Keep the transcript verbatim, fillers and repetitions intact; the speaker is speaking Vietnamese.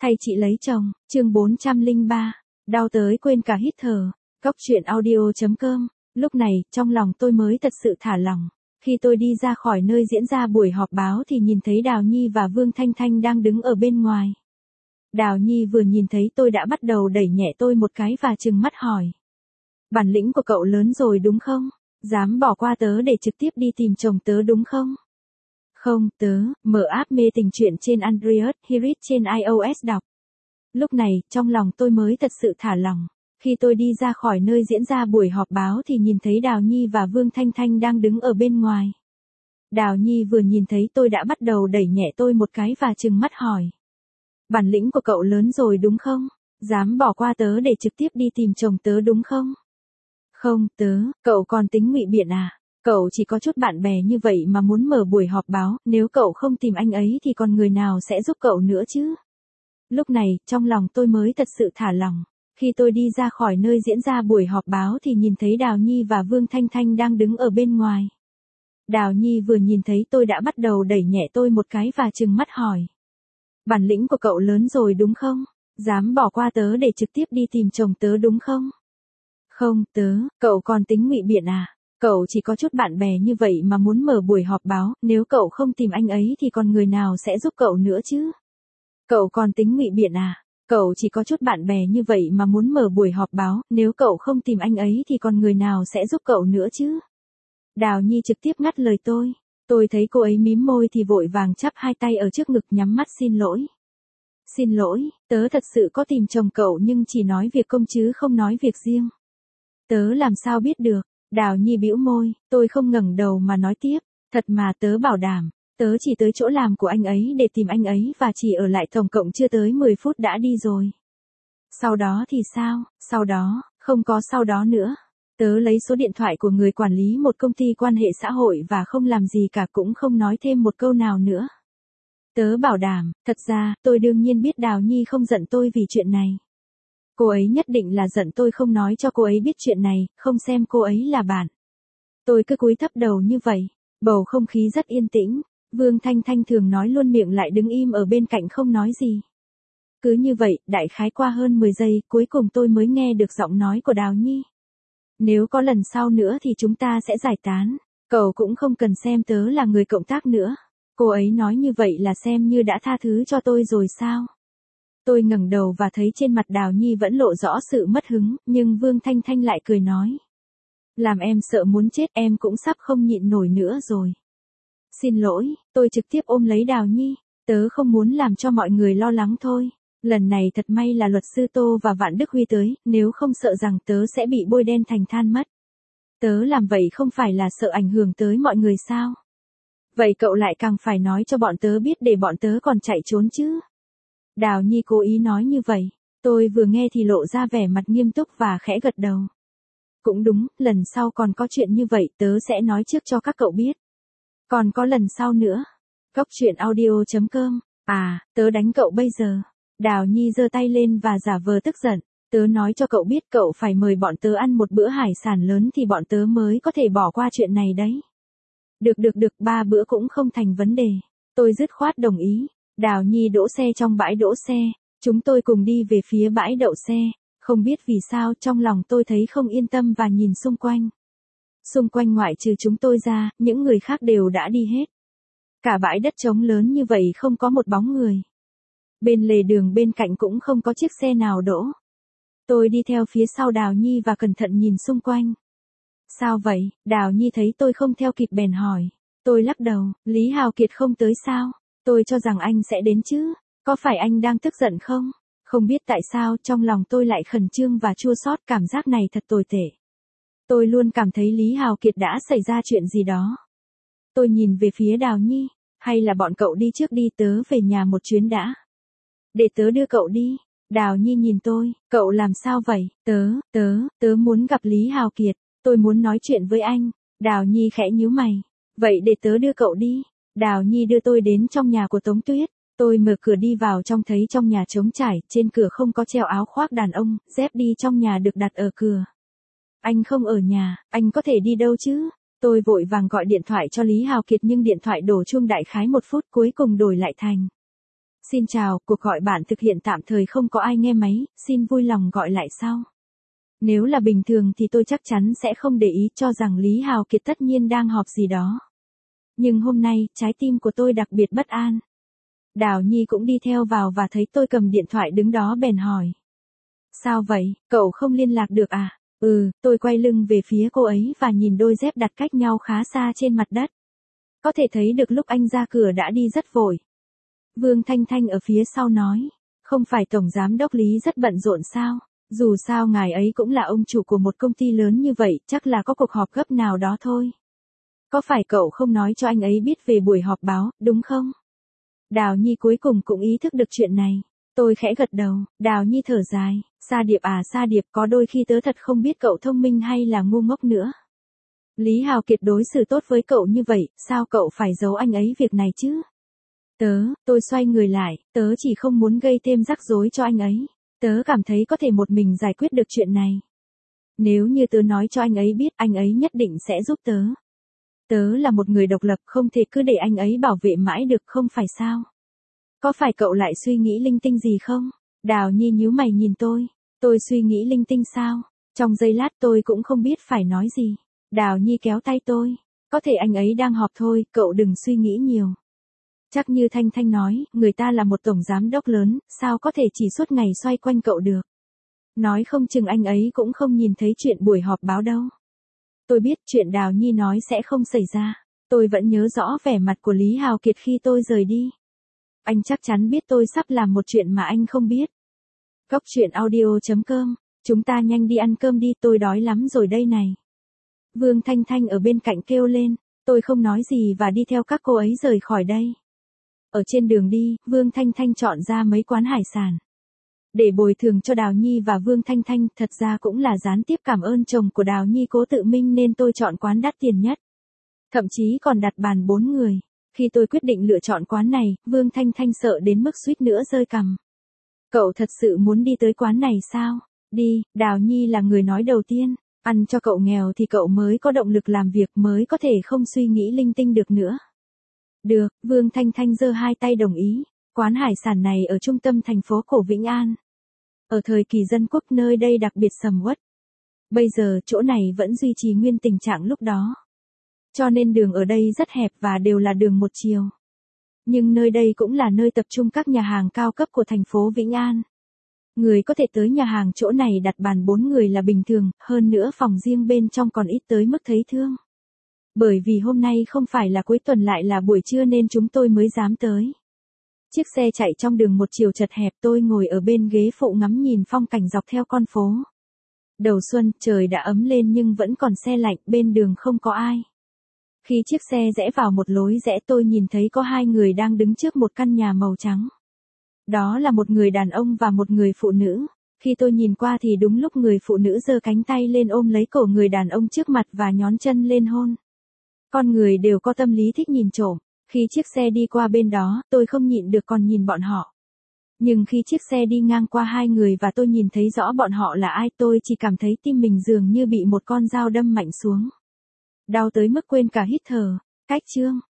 Thay chị lấy chồng, chương bốn trăm lẻ ba, đau tới quên cả hít thở. Cốc truyện audio chấm com. Lúc này, trong lòng tôi mới thật sự thả lỏng. Khi tôi đi ra khỏi nơi diễn ra buổi họp báo thì nhìn thấy Đào Nhi và Vương Thanh Thanh đang đứng ở bên ngoài. Đào Nhi vừa nhìn thấy tôi đã bắt đầu đẩy nhẹ tôi một cái và trừng mắt hỏi. Bản lĩnh của cậu lớn rồi đúng không? Dám bỏ qua tớ để trực tiếp đi tìm chồng tớ đúng không? Không, tớ, mở app mê tình truyện trên Android, Hirit trên iOS đọc. Lúc này, trong lòng tôi mới thật sự thả lỏng. Khi tôi đi ra khỏi nơi diễn ra buổi họp báo thì nhìn thấy Đào Nhi và Vương Thanh Thanh đang đứng ở bên ngoài. Đào Nhi vừa nhìn thấy tôi đã bắt đầu đẩy nhẹ tôi một cái và trừng mắt hỏi. Bản lĩnh của cậu lớn rồi đúng không? Dám bỏ qua tớ để trực tiếp đi tìm chồng tớ đúng không? Không, tớ, cậu còn tính ngụy biện à? Cậu chỉ có chút bạn bè như vậy mà muốn mở buổi họp báo, nếu cậu không tìm anh ấy thì còn người nào sẽ giúp cậu nữa chứ? Lúc này, trong lòng tôi mới thật sự thả lỏng. Khi tôi đi ra khỏi nơi diễn ra buổi họp báo thì nhìn thấy Đào Nhi và Vương Thanh Thanh đang đứng ở bên ngoài. Đào Nhi vừa nhìn thấy tôi đã bắt đầu đẩy nhẹ tôi một cái và trừng mắt hỏi. Bản lĩnh của cậu lớn rồi đúng không? Dám bỏ qua tớ để trực tiếp đi tìm chồng tớ đúng không? Không, tớ, cậu còn tính ngụy biện à? Cậu chỉ có chút bạn bè như vậy mà muốn mở buổi họp báo, nếu cậu không tìm anh ấy thì còn người nào sẽ giúp cậu nữa chứ? Cậu còn tính ngụy biện à? Cậu chỉ có chút bạn bè như vậy mà muốn mở buổi họp báo, nếu cậu không tìm anh ấy thì còn người nào sẽ giúp cậu nữa chứ? Đào Nhi trực tiếp ngắt lời tôi. Tôi thấy cô ấy mím môi thì vội vàng chắp hai tay ở trước ngực nhắm mắt xin lỗi. Xin lỗi, tớ thật sự có tìm chồng cậu nhưng chỉ nói việc công chứ không nói việc riêng. Tớ làm sao biết được? Đào Nhi bĩu môi, tôi không ngẩng đầu mà nói tiếp. Thật mà tớ bảo đảm, tớ chỉ tới chỗ làm của anh ấy để tìm anh ấy và chỉ ở lại tổng cộng chưa tới mười phút đã đi rồi. Sau đó thì sao? Sau đó, không có sau đó nữa. Tớ lấy số điện thoại của người quản lý một công ty quan hệ xã hội và không làm gì cả cũng không nói thêm một câu nào nữa. Tớ bảo đảm, thật ra, tôi đương nhiên biết Đào Nhi không giận tôi vì chuyện này. Cô ấy nhất định là giận tôi không nói cho cô ấy biết chuyện này, không xem cô ấy là bạn. Tôi cứ cúi thấp đầu như vậy, bầu không khí rất yên tĩnh, Vương Thanh Thanh thường nói luôn miệng lại đứng im ở bên cạnh không nói gì. Cứ như vậy, đại khái qua hơn mười giây, cuối cùng tôi mới nghe được giọng nói của Đào Nhi. Nếu có lần sau nữa thì chúng ta sẽ giải tán, cậu cũng không cần xem tớ là người cộng tác nữa. Cô ấy nói như vậy là xem như đã tha thứ cho tôi rồi sao? Tôi ngẩng đầu và thấy trên mặt Đào Nhi vẫn lộ rõ sự mất hứng, nhưng Vương Thanh Thanh lại cười nói. Làm em sợ muốn chết, em cũng sắp không nhịn nổi nữa rồi. Xin lỗi, tôi trực tiếp ôm lấy Đào Nhi, tớ không muốn làm cho mọi người lo lắng thôi. Lần này thật may là luật sư Tô và Vạn Đức Huy tới, nếu không sợ rằng tớ sẽ bị bôi đen thành than mất. Tớ làm vậy không phải là sợ ảnh hưởng tới mọi người sao? Vậy cậu lại càng phải nói cho bọn tớ biết để bọn tớ còn chạy trốn chứ. Đào Nhi cố ý nói như vậy, tôi vừa nghe thì lộ ra vẻ mặt nghiêm túc và khẽ gật đầu. Cũng đúng, lần sau còn có chuyện như vậy tớ sẽ nói trước cho các cậu biết. Còn có lần sau nữa. Cốc truyện audio chấm com. À, tớ đánh cậu bây giờ. Đào Nhi giơ tay lên và giả vờ tức giận. Tớ nói cho cậu biết cậu phải mời bọn tớ ăn một bữa hải sản lớn thì bọn tớ mới có thể bỏ qua chuyện này đấy. Được được được, ba bữa cũng không thành vấn đề. Tôi dứt khoát đồng ý. Đào Nhi đỗ xe trong bãi đỗ xe. Chúng tôi cùng đi về phía bãi đậu xe. Không biết vì sao trong lòng tôi thấy không yên tâm và nhìn xung quanh. Xung quanh ngoại trừ chúng tôi ra, những người khác đều đã đi hết. Cả bãi đất trống lớn như vậy không có một bóng người. Bên lề đường bên cạnh cũng không có chiếc xe nào đỗ. Tôi đi theo phía sau Đào Nhi và cẩn thận nhìn xung quanh. Sao vậy? Đào Nhi thấy tôi không theo kịp bèn hỏi. Tôi lắc đầu, Lý Hào Kiệt không tới sao? Tôi cho rằng anh sẽ đến chứ. Có phải anh đang tức giận không? Không biết tại sao trong lòng tôi lại khẩn trương và chua xót, cảm giác này thật tồi tệ. Tôi luôn cảm thấy Lý Hào Kiệt đã xảy ra chuyện gì đó. Tôi nhìn về phía Đào Nhi, hay là bọn cậu đi trước đi, tớ về nhà một chuyến đã. Để tớ đưa cậu đi. Đào Nhi nhìn tôi, cậu làm sao vậy? Tớ, tớ, tớ muốn gặp Lý Hào Kiệt, tôi muốn nói chuyện với anh. Đào Nhi khẽ nhíu mày. Vậy để tớ đưa cậu đi. Đào Nhi đưa tôi đến trong nhà của Tống Tuyết. Tôi mở cửa đi vào trong thấy trong nhà trống trải, trên cửa không có treo áo khoác đàn ông, dép đi trong nhà được đặt ở cửa. Anh không ở nhà, anh có thể đi đâu chứ? Tôi vội vàng gọi điện thoại cho Lý Hào Kiệt nhưng điện thoại đổ chuông đại khái một phút cuối cùng đổi lại thành. Xin chào, cuộc gọi bạn thực hiện tạm thời không có ai nghe máy, xin vui lòng gọi lại sau. Nếu là bình thường thì tôi chắc chắn sẽ không để ý, cho rằng Lý Hào Kiệt tất nhiên đang họp gì đó. Nhưng hôm nay, trái tim của tôi đặc biệt bất an. Đào Nhi cũng đi theo vào và thấy tôi cầm điện thoại đứng đó bèn hỏi. Sao vậy, cậu không liên lạc được à? Ừ, tôi quay lưng về phía cô ấy và nhìn đôi dép đặt cách nhau khá xa trên mặt đất. Có thể thấy được lúc anh ra cửa đã đi rất vội. Vương Thanh Thanh ở phía sau nói, không phải Tổng Giám đốc Lý rất bận rộn sao? Dù sao ngài ấy cũng là ông chủ của một công ty lớn như vậy, chắc là có cuộc họp gấp nào đó thôi. Có phải cậu không nói cho anh ấy biết về buổi họp báo, đúng không? Đào Nhi cuối cùng cũng ý thức được chuyện này. Tôi khẽ gật đầu, Đào Nhi thở dài, Sa Điệp à Sa Điệp, có đôi khi tớ thật không biết cậu thông minh hay là ngu ngốc nữa. Lý Hào Kiệt đối xử tốt với cậu như vậy, sao cậu phải giấu anh ấy việc này chứ? Tớ, tôi xoay người lại, tớ chỉ không muốn gây thêm rắc rối cho anh ấy. Tớ cảm thấy có thể một mình giải quyết được chuyện này. Nếu như tớ nói cho anh ấy biết, anh ấy nhất định sẽ giúp tớ. Tớ là một người độc lập, không thể cứ để anh ấy bảo vệ mãi được, không phải sao? Có phải cậu lại suy nghĩ linh tinh gì không? Đào Nhi nhíu mày nhìn tôi. Tôi suy nghĩ linh tinh sao? Trong giây lát tôi cũng không biết phải nói gì. Đào Nhi kéo tay tôi. Có thể anh ấy đang họp thôi, cậu đừng suy nghĩ nhiều. Chắc như Thanh Thanh nói, người ta là một tổng giám đốc lớn, sao có thể chỉ suốt ngày xoay quanh cậu được. Nói không chừng anh ấy cũng không nhìn thấy chuyện buổi họp báo đâu. Tôi biết chuyện Đào Nhi nói sẽ không xảy ra. Tôi vẫn nhớ rõ vẻ mặt của Lý Hào Kiệt khi tôi rời đi. Anh chắc chắn biết tôi sắp làm một chuyện mà anh không biết. Góc truyện audio chấm com, chúng ta nhanh đi ăn cơm đi, tôi đói lắm rồi đây này. Vương Thanh Thanh ở bên cạnh kêu lên, tôi không nói gì và đi theo các cô ấy rời khỏi đây. Ở trên đường đi, Vương Thanh Thanh chọn ra mấy quán hải sản. Để bồi thường cho Đào Nhi và Vương Thanh Thanh, thật ra cũng là gián tiếp cảm ơn chồng của Đào Nhi Cố Tự Minh nên tôi chọn quán đắt tiền nhất. Thậm chí còn đặt bàn bốn người. Khi tôi quyết định lựa chọn quán này, Vương Thanh Thanh sợ đến mức suýt nữa rơi cằm. Cậu thật sự muốn đi tới quán này sao? Đi, Đào Nhi là người nói đầu tiên. Ăn cho cậu nghèo thì cậu mới có động lực làm việc, mới có thể không suy nghĩ linh tinh được nữa. Được, Vương Thanh Thanh giơ hai tay đồng ý. Quán hải sản này ở trung tâm thành phố cổ Vĩnh An. Ở thời kỳ dân quốc nơi đây đặc biệt sầm uất. Bây giờ chỗ này vẫn duy trì nguyên tình trạng lúc đó. Cho nên đường ở đây rất hẹp và đều là đường một chiều. Nhưng nơi đây cũng là nơi tập trung các nhà hàng cao cấp của thành phố Vĩnh An. Người có thể tới nhà hàng chỗ này đặt bàn bốn người là bình thường, hơn nữa phòng riêng bên trong còn ít tới mức thấy thương. Bởi vì hôm nay không phải là cuối tuần lại là buổi trưa nên chúng tôi mới dám tới. Chiếc xe chạy trong đường một chiều chật hẹp, tôi ngồi ở bên ghế phụ ngắm nhìn phong cảnh dọc theo con phố. Đầu xuân, trời đã ấm lên nhưng vẫn còn se lạnh, bên đường không có ai. Khi chiếc xe rẽ vào một lối rẽ tôi nhìn thấy có hai người đang đứng trước một căn nhà màu trắng. Đó là một người đàn ông và một người phụ nữ. Khi tôi nhìn qua thì đúng lúc người phụ nữ giơ cánh tay lên ôm lấy cổ người đàn ông trước mặt và nhón chân lên hôn. Con người đều có tâm lý thích nhìn trộm. Khi chiếc xe đi qua bên đó, tôi không nhịn được còn nhìn bọn họ. Nhưng khi chiếc xe đi ngang qua hai người và tôi nhìn thấy rõ bọn họ là ai, tôi chỉ cảm thấy tim mình dường như bị một con dao đâm mạnh xuống. Đau tới mức quên cả hít thở. Cách chương